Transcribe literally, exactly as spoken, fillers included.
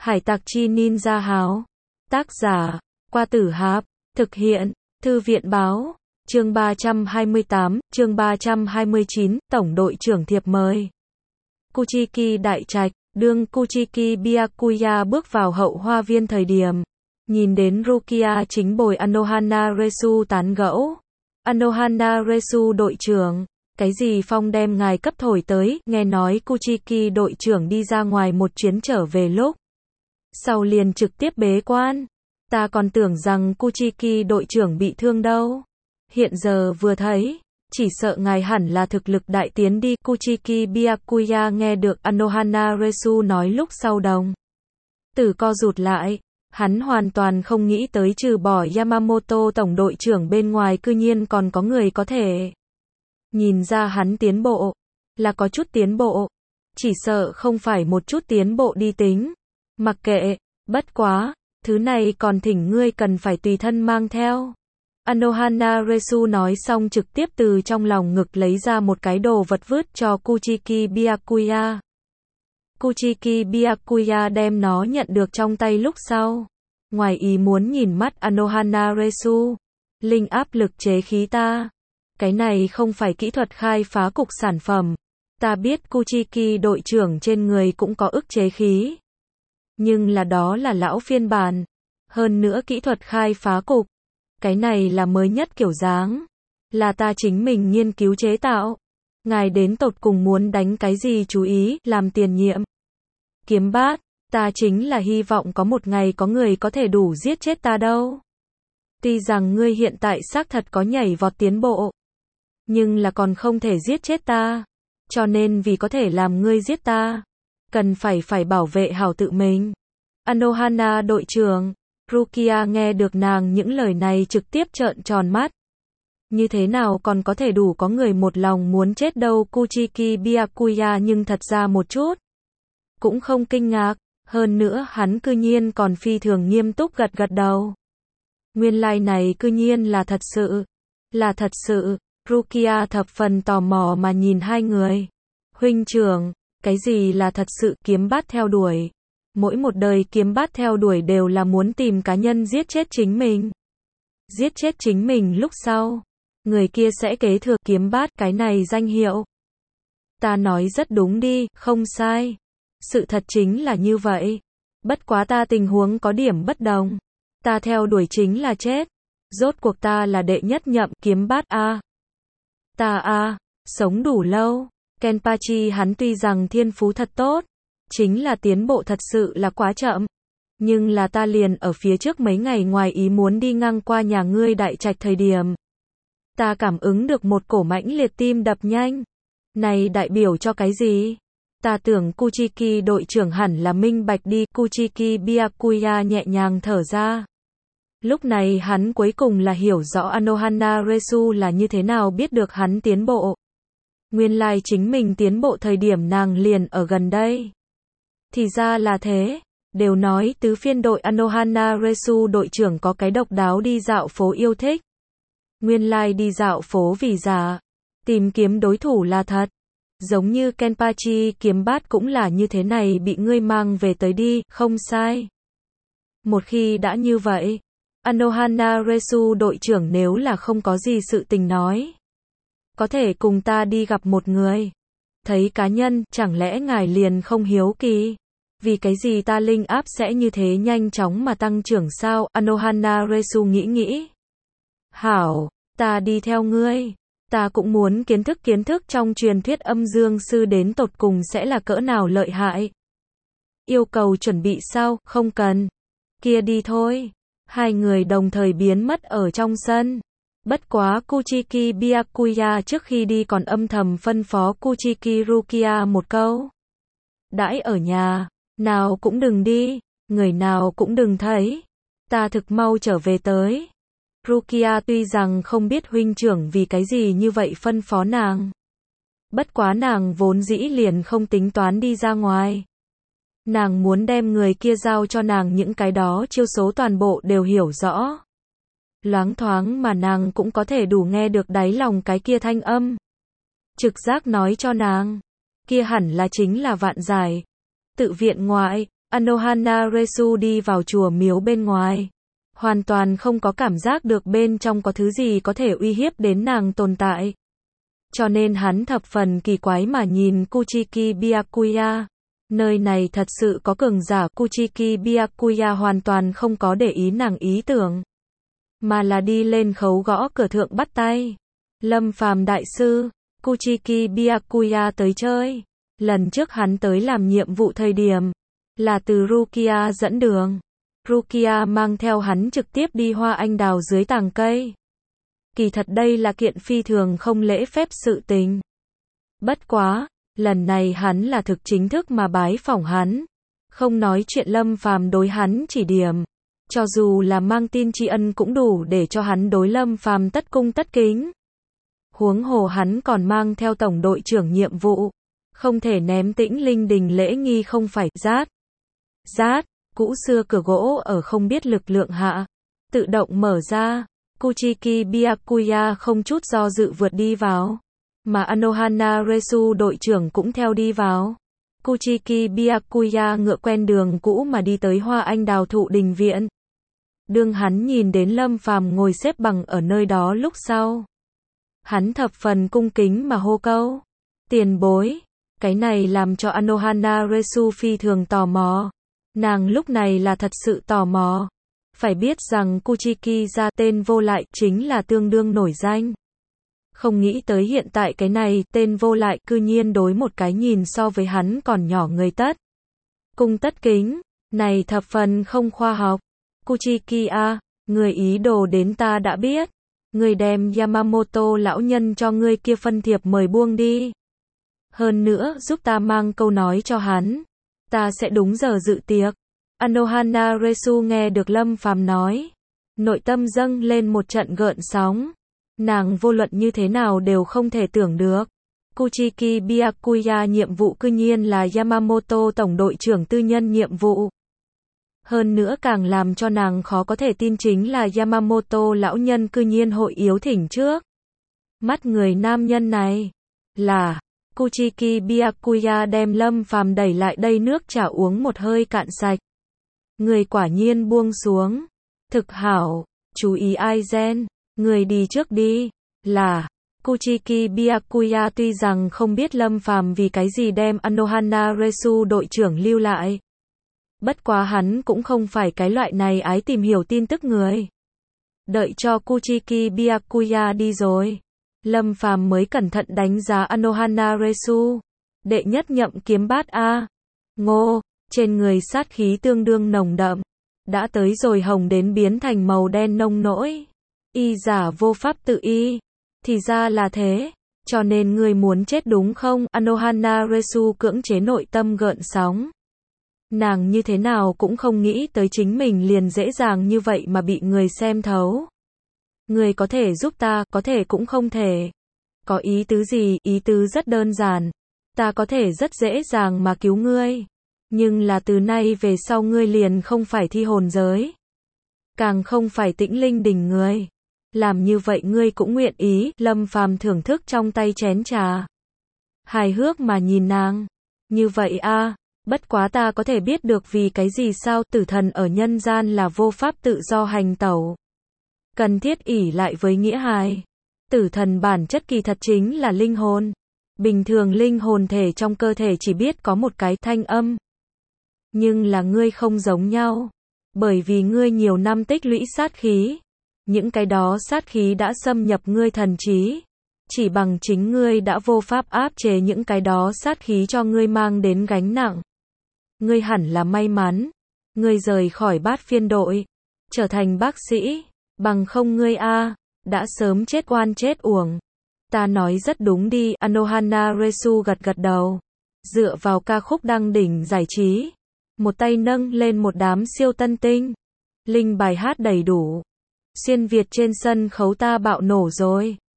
Hải tặc chi ninja háo. Tác giả, Qua Tử Hạp. Thực hiện, Thư viện Báo. Chương ba trăm hai mươi tám, chương ba trăm hai mươi chín, Tổng đội trưởng thiệp mời. Kuchiki đại trạch, đương Kuchiki Byakuya bước vào hậu hoa viên thời điểm. Nhìn đến Rukia chính bồi Anohana Resu tán gẫu. Anohana Resu đội trưởng, cái gì phong đem ngài cấp thổi tới, nghe nói Kuchiki đội trưởng đi ra ngoài một chuyến trở về lúc sau liền trực tiếp bế quan. Ta còn tưởng rằng Kuchiki đội trưởng bị thương đâu. Hiện giờ vừa thấy, chỉ sợ ngài hẳn là thực lực đại tiến đi. Kuchiki Byakuya nghe được Anohana Resu nói lúc sau đồng tử co rụt lại. Hắn hoàn toàn không nghĩ tới trừ bỏ Yamamoto tổng đội trưởng bên ngoài cư nhiên còn có người có thể nhìn ra hắn tiến bộ, là có chút tiến bộ, chỉ sợ không phải một chút tiến bộ đi tính. Mặc kệ, bất quá, thứ này còn thỉnh ngươi cần phải tùy thân mang theo. Anohana Resu nói xong trực tiếp từ trong lòng ngực lấy ra một cái đồ vật vứt cho Kuchiki Byakuya. Kuchiki Byakuya đem nó nhận được trong tay lúc sau. Ngoài ý muốn nhìn mắt Anohana Resu. Linh áp lực chế khí ta. Cái này không phải kỹ thuật khai phá cục sản phẩm. Ta biết Kuchiki đội trưởng trên người cũng có ức chế khí. Nhưng là đó là lão phiên bản. Hơn nữa kỹ thuật khai phá cục. Cái này là mới nhất kiểu dáng. Là ta chính mình nghiên cứu chế tạo. Ngài đến tột cùng muốn đánh cái gì chú ý, làm tiền nhiệm. Kiếm bát, ta chính là hy vọng có một ngày có người có thể đủ giết chết ta đâu. Tuy rằng ngươi hiện tại xác thật có nhảy vọt tiến bộ. Nhưng là còn không thể giết chết ta. Cho nên vì có thể làm ngươi giết ta. Cần phải phải bảo vệ hảo tự mình. Anohana đội trưởng. Rukia nghe được nàng những lời này trực tiếp trợn tròn mắt. Như thế nào còn có thể đủ có người một lòng muốn chết đâu. Kuchiki Byakuya nhưng thật ra một chút cũng không kinh ngạc, hơn nữa hắn cư nhiên còn phi thường nghiêm túc gật gật đầu. Nguyên lai like này cư nhiên là thật sự, là thật sự. Rukia thập phần tò mò mà nhìn hai người. Huynh trưởng, cái gì là thật sự? Kiếm bát theo đuổi. Mỗi một đời kiếm bát theo đuổi đều là muốn tìm cá nhân giết chết chính mình. Giết chết chính mình lúc sau, người kia sẽ kế thừa kiếm bát cái này danh hiệu. Ta nói rất đúng đi, không sai. Sự thật chính là như vậy. Bất quá ta tình huống có điểm bất đồng. Ta theo đuổi chính là chết. Rốt cuộc ta là đệ nhất nhậm kiếm bát A. Ta A, sống đủ lâu. Kenpachi hắn tuy rằng thiên phú thật tốt, chính là tiến bộ thật sự là quá chậm. Nhưng là ta liền ở phía trước mấy ngày ngoài ý muốn đi ngang qua nhà ngươi đại trạch thời điểm. Ta cảm ứng được một cổ mãnh liệt tim đập nhanh. Này đại biểu cho cái gì? Ta tưởng Kuchiki đội trưởng hẳn là minh bạch đi. Kuchiki Byakuya nhẹ nhàng thở ra. Lúc này hắn cuối cùng là hiểu rõ Anohana Resu là như thế nào biết được hắn tiến bộ. Nguyên lai like chính mình tiến bộ thời điểm nàng liền ở gần đây. Thì ra là thế. Đều nói tứ phiên đội Anohana Resu đội trưởng có cái độc đáo đi dạo phố yêu thích. Nguyên lai like đi dạo phố vì giả. Tìm kiếm đối thủ là thật. Giống như Kenpachi kiếm bát cũng là như thế này, bị ngươi mang về tới đi, không sai. Một khi đã như vậy, Anohana Resu đội trưởng nếu là không có gì sự tình nói, có thể cùng ta đi gặp một người. Thấy cá nhân, chẳng lẽ ngài liền không hiếu kỳ? Vì cái gì ta linh áp sẽ như thế nhanh chóng mà tăng trưởng sao? Anohana Resu nghĩ nghĩ. Hảo, ta đi theo ngươi. Ta cũng muốn kiến thức kiến thức trong truyền thuyết âm dương sư đến tột cùng sẽ là cỡ nào lợi hại. Yêu cầu chuẩn bị sao? Không cần. Kia đi thôi. Hai người đồng thời biến mất ở trong sân. Bất quá Kuchiki Byakuya trước khi đi còn âm thầm phân phó Kuchiki Rukia một câu. Đãi ở nhà, nào cũng đừng đi, người nào cũng đừng thấy. Ta thực mau trở về tới. Rukia tuy rằng không biết huynh trưởng vì cái gì như vậy phân phó nàng. Bất quá nàng vốn dĩ liền không tính toán đi ra ngoài. Nàng muốn đem người kia giao cho nàng những cái đó chiêu số toàn bộ đều hiểu rõ. Loáng thoáng mà nàng cũng có thể đủ nghe được đáy lòng cái kia thanh âm. Trực giác nói cho nàng, kia hẳn là chính là vạn giải. Tự viện ngoại, Anohana Resu đi vào chùa miếu bên ngoài. Hoàn toàn không có cảm giác được bên trong có thứ gì có thể uy hiếp đến nàng tồn tại. Cho nên hắn thập phần kỳ quái mà nhìn Kuchiki Byakuya. Nơi này thật sự có cường giả. Kuchiki Byakuya hoàn toàn không có để ý nàng ý tưởng, mà là đi lên khấu gõ cửa thượng bắt tay. Lâm Phàm đại sư, Kuchiki Byakuya tới chơi. Lần trước hắn tới làm nhiệm vụ thời điểm, là từ Rukia dẫn đường. Rukia mang theo hắn trực tiếp đi hoa anh đào dưới tàng cây. Kỳ thật đây là kiện phi thường không lễ phép sự tình. Bất quá, lần này hắn là thực chính thức mà bái phỏng hắn. Không nói chuyện Lâm Phàm đối hắn chỉ điểm. Cho dù là mang tin tri ân cũng đủ để cho hắn đối Lâm Phàm tất cung tất kính. Huống hồ hắn còn mang theo tổng đội trưởng nhiệm vụ. Không thể ném Tĩnh Linh Đình lễ nghi không phải. Rát. Rát, cũ xưa cửa gỗ ở không biết lực lượng hạ. Tự động mở ra. Kuchiki Byakuya không chút do dự vượt đi vào. Mà Anohana Resu đội trưởng cũng theo đi vào. Kuchiki Byakuya ngựa quen đường cũ mà đi tới hoa anh đào thụ đình viện. Đương hắn nhìn đến Lâm Phàm ngồi xếp bằng ở nơi đó lúc sau. Hắn thập phần cung kính mà hô câu. Tiền bối. Cái này làm cho Anohana Resu phi thường tò mò. Nàng lúc này là thật sự tò mò. Phải biết rằng Kuchiki ra tên vô lại chính là tương đương nổi danh. Không nghĩ tới hiện tại cái này tên vô lại cư nhiên đối một cái nhìn so với hắn còn nhỏ người tất. Cung tất kính, này thập phần không khoa học. Kuchiki a, người ý đồ đến ta đã biết. Người đem Yamamoto lão nhân cho ngươi kia phân thiệp mời buông đi. Hơn nữa giúp ta mang câu nói cho hắn. Ta sẽ đúng giờ dự tiệc. Anohana Resu nghe được Lâm Phàm nói. Nội tâm dâng lên một trận gợn sóng. Nàng vô luận như thế nào đều không thể tưởng được. Kuchiki Byakuya nhiệm vụ cư nhiên là Yamamoto tổng đội trưởng tư nhân nhiệm vụ. Hơn nữa càng làm cho nàng khó có thể tin chính là Yamamoto lão nhân cư nhiên hội yếu thỉnh trước. Mắt người nam nhân này là Kuchiki Byakuya đem Lâm Phàm đẩy lại đây nước trà uống một hơi cạn sạch. Người quả nhiên buông xuống. Thực hảo, chú ý ai gen, người đi trước đi. Là Kuchiki Byakuya tuy rằng không biết Lâm Phàm vì cái gì đem Anohana Resu đội trưởng lưu lại. Bất quá hắn cũng không phải cái loại này ái tìm hiểu tin tức người. Đợi cho Kuchiki Byakuya đi rồi, Lâm Phàm mới cẩn thận đánh giá Anohana Resu. Đệ nhất nhậm kiếm bát A. Ngô, trên người sát khí tương đương nồng đậm. Đã tới rồi hồng đến biến thành màu đen nông nỗi. Y giả vô pháp tự y. Thì ra là thế. Cho nên ngươi muốn chết đúng không? Anohana Resu cưỡng chế nội tâm gợn sóng. Nàng như thế nào cũng không nghĩ tới chính mình liền dễ dàng như vậy mà bị người xem thấu. Người có thể giúp ta, có thể cũng không thể. Có ý tứ gì? Ý tứ rất đơn giản. Ta có thể rất dễ dàng mà cứu ngươi. Nhưng là từ nay về sau ngươi liền không phải thi hồn giới. Càng không phải Tĩnh Linh Đình người. Làm như vậy ngươi cũng nguyện ý. Lâm Phàm thưởng thức trong tay chén trà. Hài hước mà nhìn nàng. Như vậy a, bất quá ta có thể biết được vì cái gì sao tử thần ở nhân gian là vô pháp tự do hành tẩu. Cần thiết ỷ lại với nghĩa hài. Tử thần bản chất kỳ thật chính là linh hồn. Bình thường linh hồn thể trong cơ thể chỉ biết có một cái thanh âm. Nhưng là ngươi không giống nhau. Bởi vì ngươi nhiều năm tích lũy sát khí. Những cái đó sát khí đã xâm nhập ngươi thần trí. Chỉ bằng chính ngươi đã vô pháp áp chế những cái đó sát khí cho ngươi mang đến gánh nặng. Ngươi hẳn là may mắn. Ngươi rời khỏi bát phiên đội. Trở thành bác sĩ. Bằng không ngươi a, đã sớm chết oan chết uổng. Ta nói rất đúng đi. Anohana Resu gật gật đầu. Dựa vào ca khúc đăng đỉnh giải trí. Một tay nâng lên một đám siêu tân tinh. Linh bài hát đầy đủ. Xuyên Việt trên sân khấu ta bạo nổ rồi.